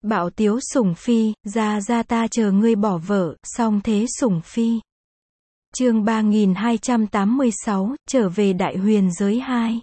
Bạo tiếu sủng phi, ra ta chờ ngươi bỏ vợ, song thế sủng phi. Chương 3286, trở về đại huyền giới 2.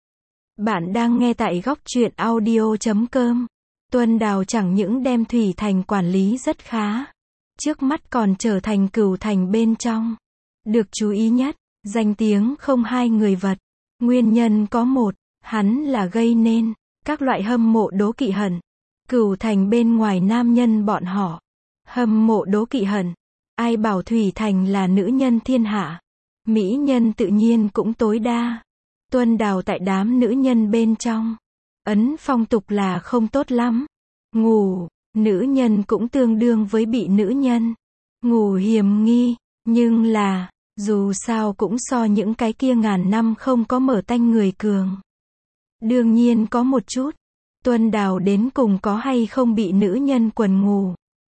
Bạn đang nghe tại góc truyện audio.com. Tuân Đào chẳng những đem Thủy Thành quản lý rất khá, trước mắt còn trở thành Cửu Thành bên trong. Được chú ý nhất, danh tiếng không hai người vật. Nguyên nhân có một, hắn là gây nên các loại hâm mộ đố kỵ hận. Cửu Thành bên ngoài nam nhân bọn họ hâm mộ đố kỵ hận. Ai bảo Thủy Thành là nữ nhân thiên hạ, mỹ nhân tự nhiên cũng tối đa. Tuân Đào tại đám nữ nhân bên trong, ấn phong tục là không tốt lắm. Ngủ, nữ nhân cũng tương đương với bị nữ nhân ngủ hiềm nghi, nhưng là, dù sao cũng so những cái kia ngàn năm không có mở tanh người cường. Đương nhiên có một chút, Tuân Đào đến cùng có hay không bị nữ nhân quần ngủ,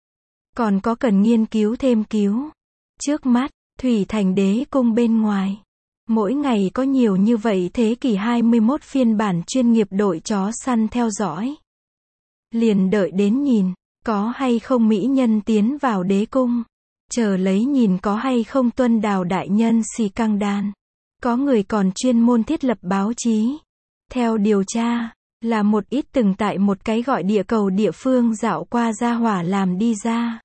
còn có cần nghiên cứu thêm cứu. Trước mắt, Thủy Thành đế cung bên ngoài, mỗi ngày có nhiều như vậy thế kỷ 21 phiên bản chuyên nghiệp đội chó săn theo dõi. Liền đợi đến nhìn, có hay không mỹ nhân tiến vào đế cung. Chờ lấy nhìn có hay không Tuân Đào đại nhân xì căng đan. Có người còn chuyên môn thiết lập báo chí. Theo điều tra, là một ít từng tại một cái gọi địa cầu địa phương dạo qua gia hỏa làm đi ra.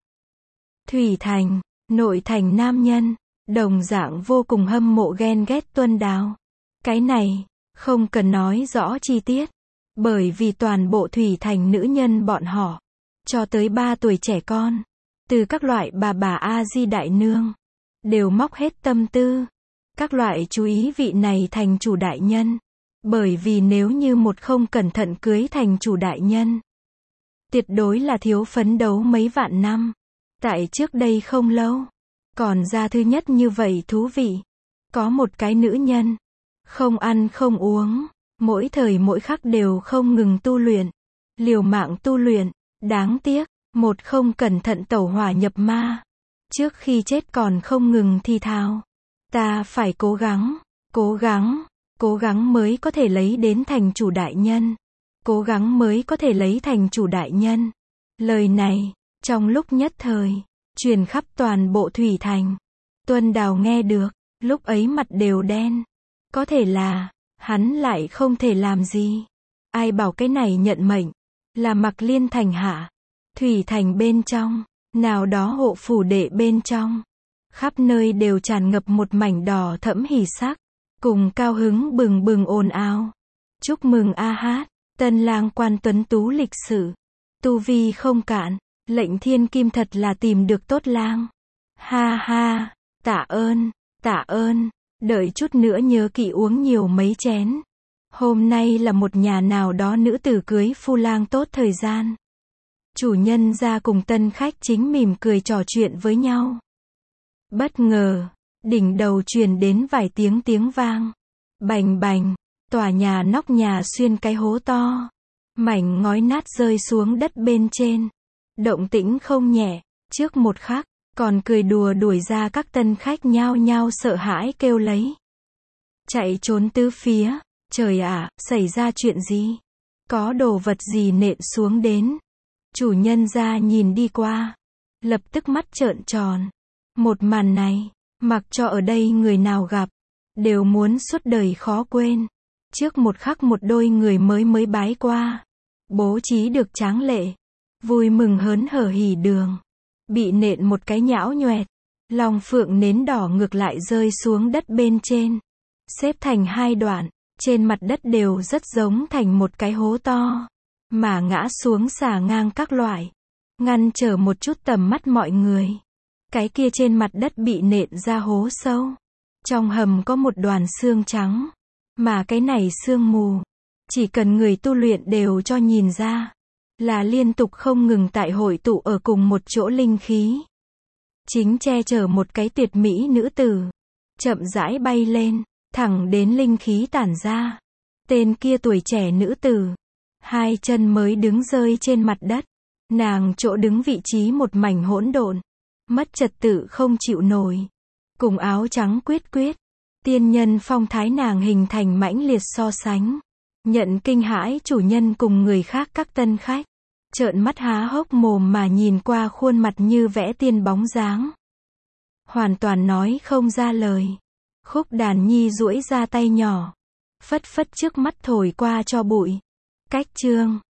Thủy Thành, nội thành nam nhân, đồng dạng vô cùng hâm mộ ghen ghét Tuân Đào. Cái này, không cần nói rõ chi tiết. Bởi vì toàn bộ Thủy Thành nữ nhân bọn họ, cho tới 3 tuổi trẻ con, từ các loại bà A Di đại nương, đều móc hết tâm tư. Các loại chú ý vị này thành chủ đại nhân. Bởi vì nếu như một không cẩn thận cưới thành chủ đại nhân, tuyệt đối là thiếu phấn đấu mấy vạn năm. Tại trước đây không lâu, còn ra thứ nhất như vậy thú vị. Có một cái nữ nhân, không ăn không uống, mỗi thời mỗi khắc đều không ngừng tu luyện, liều mạng tu luyện. Đáng tiếc, một không cẩn thận tẩu hỏa nhập ma. Trước khi chết còn không ngừng thì thào, ta phải cố gắng, cố gắng, cố gắng mới có thể lấy đến thành chủ đại nhân. Cố gắng mới có thể lấy thành chủ đại nhân. Lời này, trong lúc nhất thời, truyền khắp toàn bộ Thủy Thành. Tuân Đào nghe được, lúc ấy mặt đều đen. Có thể là, hắn lại không thể làm gì. Ai bảo cái này nhận mệnh, là Mặc Liên thành hạ. Thủy Thành bên trong, nào đó hộ phủ đệ bên trong, khắp nơi đều tràn ngập một mảnh đỏ thẫm hỉ sắc, cùng cao hứng bừng bừng ồn ào. Chúc mừng a hát, tân lang quan tuấn tú lịch sự, tu vi không cạn, lệnh thiên kim thật là tìm được tốt lang. Ha ha, tạ ơn, đợi chút nữa nhớ kỹ uống nhiều mấy chén. Hôm nay là một nhà nào đó nữ tử cưới phu lang tốt thời gian. Chủ nhân ra cùng tân khách chính mỉm cười trò chuyện với nhau. Bất ngờ, đỉnh đầu truyền đến vài tiếng vang. Bành bành, tòa nhà nóc nhà xuyên cái hố to. Mảnh ngói nát rơi xuống đất bên trên. Động tĩnh không nhẹ, trước một khắc, còn cười đùa đuổi ra các tân khách nhao nhao sợ hãi kêu lấy. Chạy trốn tứ phía, trời ạ, xảy ra chuyện gì? Có đồ vật gì nện xuống đến? Chủ nhân ra nhìn đi qua, lập tức mắt trợn tròn. Một màn này, mặc cho ở đây người nào gặp, đều muốn suốt đời khó quên. Trước một khắc một đôi người mới bái qua, bố trí được tráng lệ, vui mừng hớn hở hỉ đường, bị nện một cái nhão nhoẹt, long phượng nến đỏ ngược lại rơi xuống đất bên trên, xếp thành 2 đoạn, trên mặt đất đều rất giống thành một cái hố to, mà ngã xuống xà ngang các loại, ngăn trở một chút tầm mắt mọi người. Cái kia trên mặt đất bị nện ra hố sâu, trong hầm có một đoàn xương trắng, mà cái này sương mù, chỉ cần người tu luyện đều cho nhìn ra, là liên tục không ngừng tại hội tụ ở cùng một chỗ linh khí. Chính che chở một cái tuyệt mỹ nữ tử, chậm rãi bay lên, thẳng đến linh khí tản ra. Tên kia tuổi trẻ nữ tử, 2 chân mới đứng rơi trên mặt đất, nàng chỗ đứng vị trí một mảnh hỗn độn, mất trật tự không chịu nổi. Cùng áo trắng quyết, tiên nhân phong thái nàng hình thành mãnh liệt so sánh, nhận kinh hãi chủ nhân cùng người khác các tân khách. Trợn mắt há hốc mồm mà nhìn qua khuôn mặt như vẽ tiên bóng dáng. Hoàn toàn nói không ra lời. Khúc Đàn Nhi duỗi ra tay nhỏ, phất phất trước mắt thổi qua cho bụi. Cách chương